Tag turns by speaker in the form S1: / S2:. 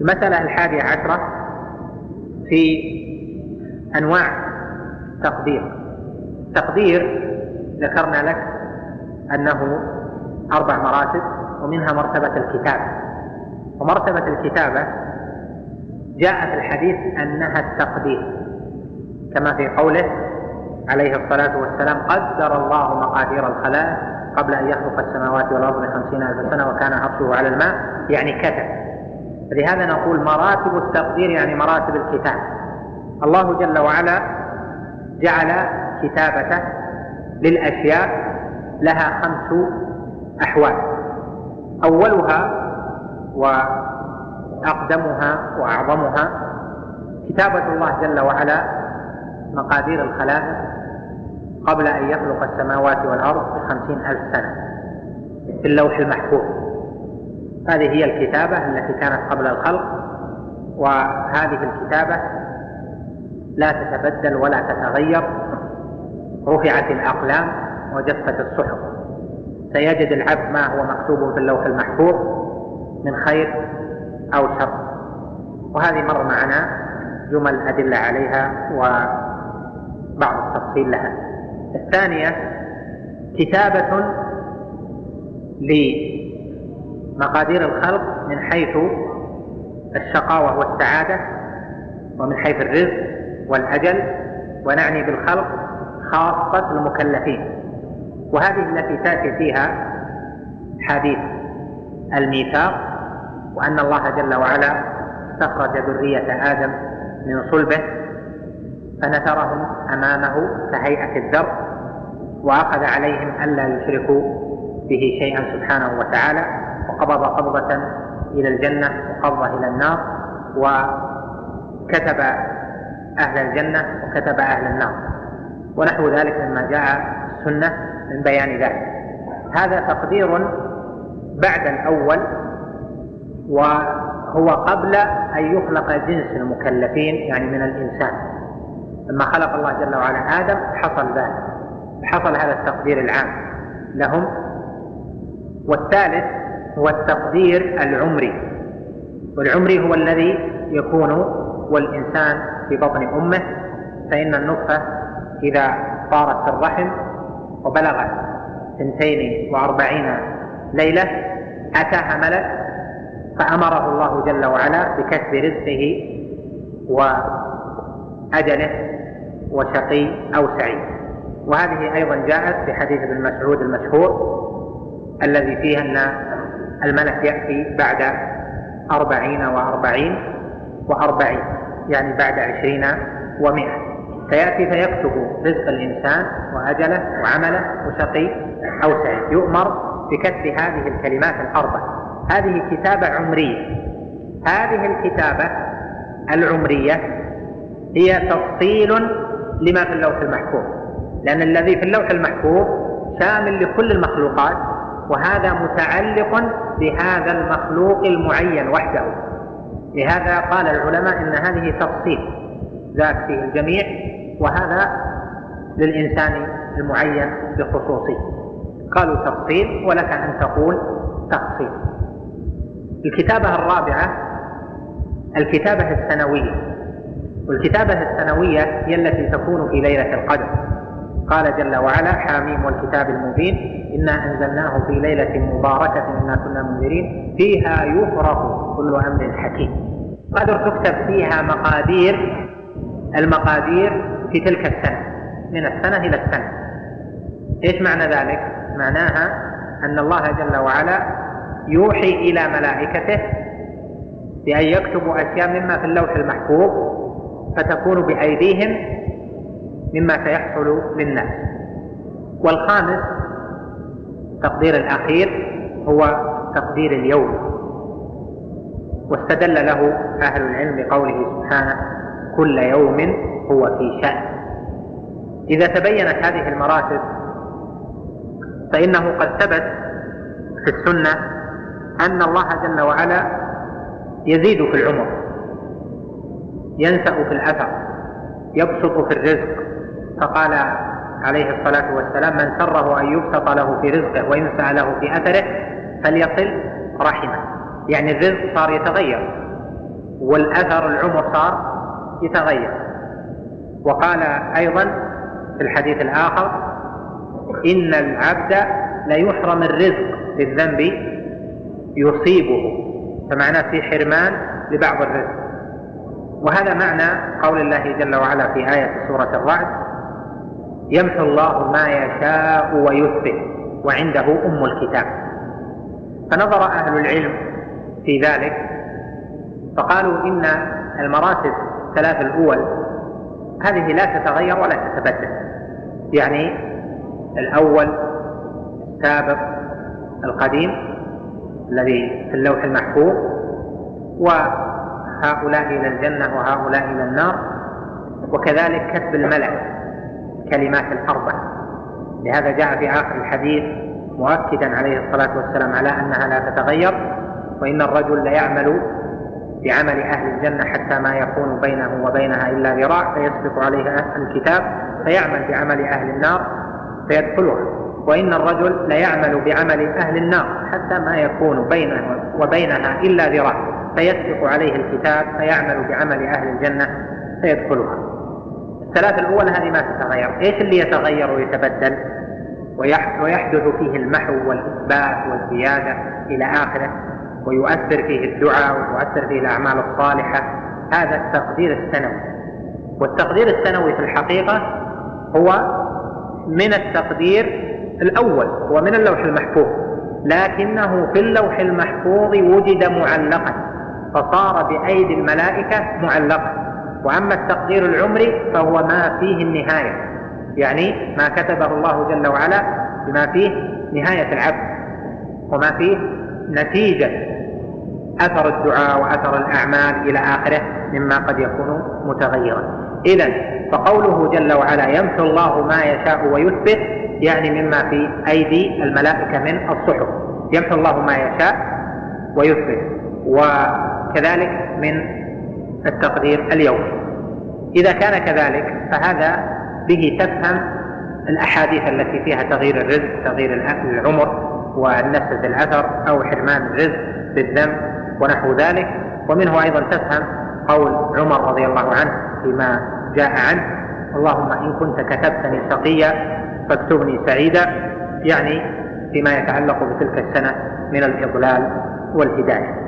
S1: المسألة 11 في أنواع تقدير ذكرنا لك أنه 4 مراتب، ومنها مرتبة الكتابة. ومرتبة الكتابة جاء في الحديث أنها التقدير، كما في قوله عليه الصلاة والسلام: قدر الله مقادير الخلائق قبل أن يخلق السماوات والأرض ب50,000 سنة وكان عرشه على الماء، يعني كتب. لهذا نقول مراتب التقدير يعني مراتب الكتاب. الله جل وعلا جعل كتابته للأشياء لها 5 أحوال. أولها وأقدمها وأعظمها كتابة الله جل وعلا مقادير الخلائق قبل أن يخلق السماوات والأرض ب50,000 سنة في اللوح المحفوظ. هذه هي الكتابة التي كانت قبل الخلق، وهذه الكتابة لا تتبدل ولا تتغير. رفعت الأقلام وجفت الصحف، سيجد العبد ما هو مكتوب في اللوح المحفوظ من خير أو شر. وهذه مر معنا جمل أدلة عليها وبعض التفصيل لها. الثانية كتابة لمقادير الخلق من حيث الشقاوة والسعادة، ومن حيث الرزق والأجل، ونعني بالخلق خاصة المكلفين. وهذه التي تأتي فيها حديث الميثاق، وأن الله جل وعلا استخرج ذرية آدم من صلبه فنثرهم أمامه كهيئة الذر، وأخذ عليهم ألا يشركوا به شيئا سبحانه وتعالى، وقبض قبضة إلى الجنة وقبضة إلى النار، وكتب أهل الجنة وكتب أهل النار، ونحو ذلك مما جاء السنة من بيان ذلك. هذا تقدير بعد الأول، وهو قبل أن يخلق جنس المكلفين يعني من الإنسان. لما خلق الله جل وعلا آدم حصل ذلك، حصل هذا التقدير العام لهم. والثالث هو التقدير العمري، والعمري هو الذي يكون والإنسان في بطن أمه، فإن النطفة إذا طارت في الرحم وبلغت 42 ليلة أتاها ملك فأمره الله جل وعلا بكتب رزقه وأجله وشقي أو سعيد. وهذه أيضا جاءت في حديث ابن مسعود المشهور الذي فيه أن الملك يأتي بعد 40 و40 يعني بعد 20 و100، فيأتي فيكتب رزق الإنسان وأجله وعمله وشقي أو سعيد. يؤمر بكتب هذه الكلمات 4. هذه كتابة عمرية. هذه الكتابة العمرية هي تفصيل لما في اللوح المحفوظ، لأن الذي في اللوح المحفوظ شامل لكل المخلوقات، وهذا متعلق بهذا المخلوق المعين وحده. لهذا قال العلماء إن هذه تفصيل، ذاك فيه الجميع، وهذا للإنسان المعين بخصوصه. قالوا تفصيل، ولك أن تقول تفصيل. الكتابة الرابعة الكتابة السنوية، والكتابة السنوية هي التي تكون في ليلة القدر. قال جل وعلا: حاميم والكتاب المبين إنا أنزلناه في ليلة مباركة إنا كنا منذرين فيها يفرق كل أمر حكيم. قدر تكتب فيها المقادير في تلك السنة، من السنة إلى السنة. إيش معنى ذلك؟ معناها أن الله جل وعلا يوحي إلى ملائكته بأن يكتبوا أشياء مما في اللوح المحفوظ فتكون بأيديهم مما سيحصل للناس. والخامس تقدير الأخير هو تقدير اليوم، واستدل له أهل العلم بقوله سبحانه: كل يوم هو في شأن. إذا تبينت هذه المراتب فإنه قد ثبت في السنة أن الله جل وعلا يزيد في العمر، ينسأ في الأثر، يبسط في الرزق. فقال عليه الصلاة والسلام: من سره أن يبسط له في رزقه وينسأ له في أثره فليصل رحمه. يعني الرزق صار يتغير، والأثر العمر صار يتغير. وقال أيضا في الحديث الآخر: إن العبد ليحرم الرزق بالذنب يصيبه، فمعناه في حرمان لبعض الرزق. وهذا معنى قول الله جل وعلا في آية سورة الرعد: يمحو الله ما يشاء ويثبت وعنده أم الكتاب. فنظر أهل العلم في ذلك فقالوا إن المراتب الثلاث الأول هذه لا تتغير ولا تتبدل، يعني الأول السابق القديم الذي في اللوح المحفوظ، وهؤلاء إلى الجنة وهؤلاء إلى النار، وكذلك كتب الملك كلمات الأربع. لهذا جاء في آخر الحديث مؤكدا عليه الصلاة والسلام على أنها لا تتغير: وإن الرجل ليعمل بعمل أهل الجنة حتى ما يكون بينه وبينها إلا ذراع فيسبق عليه أهل الكتاب فيعمل بعمل أهل النار فيدخلها، وإن الرجل ليعمل بعمل أهل النار حتى ما يكون بينه وبينها إلا ذراع فيسبق عليه الكتاب فيعمل بعمل أهل الجنة فيدخلها. الثلاث الأول هذه ما تتغير. إيش اللي يتغير ويتبدل ويحدث فيه المحو والإثبات والزيادة إلى آخره، ويؤثر فيه الدعاء ويؤثر فيه الأعمال الصالحة؟ هذا التقدير السنوي. والتقدير السنوي في الحقيقة هو من التقدير الأول، هو من اللوح المحفوظ، لكنه في اللوح المحفوظ وجد معلقا فصار بأيدي الملائكة معلقا. وأما التقدير العمري فهو ما فيه النهاية، يعني ما كتبه الله جل وعلا بما فيه نهاية العبد وما فيه نتيجة أثر الدعاء وأثر الأعمال إلى آخره مما قد يكون متغيرا. إذن فقوله جل وعلا يمحو الله ما يشاء ويثبت يعني مما في أيدي الملائكة من الصحف، يمحو الله ما يشاء ويثبت، وكذلك من التقدير اليومي. إذا كان كذلك فهذا به تفهم الأحاديث التي فيها تغيير الرزق، تغيير العمر، والنسج الأثر أو حرمان الرزق بالذنب ونحو ذلك. ومنه أيضا تفهم قول عمر رضي الله عنه فيما جاء عنه: اللهم إن كنت كتبتني شقيا فاكتبني سعيدا، يعني فيما يتعلق بتلك السنة من الإضلال والهداية.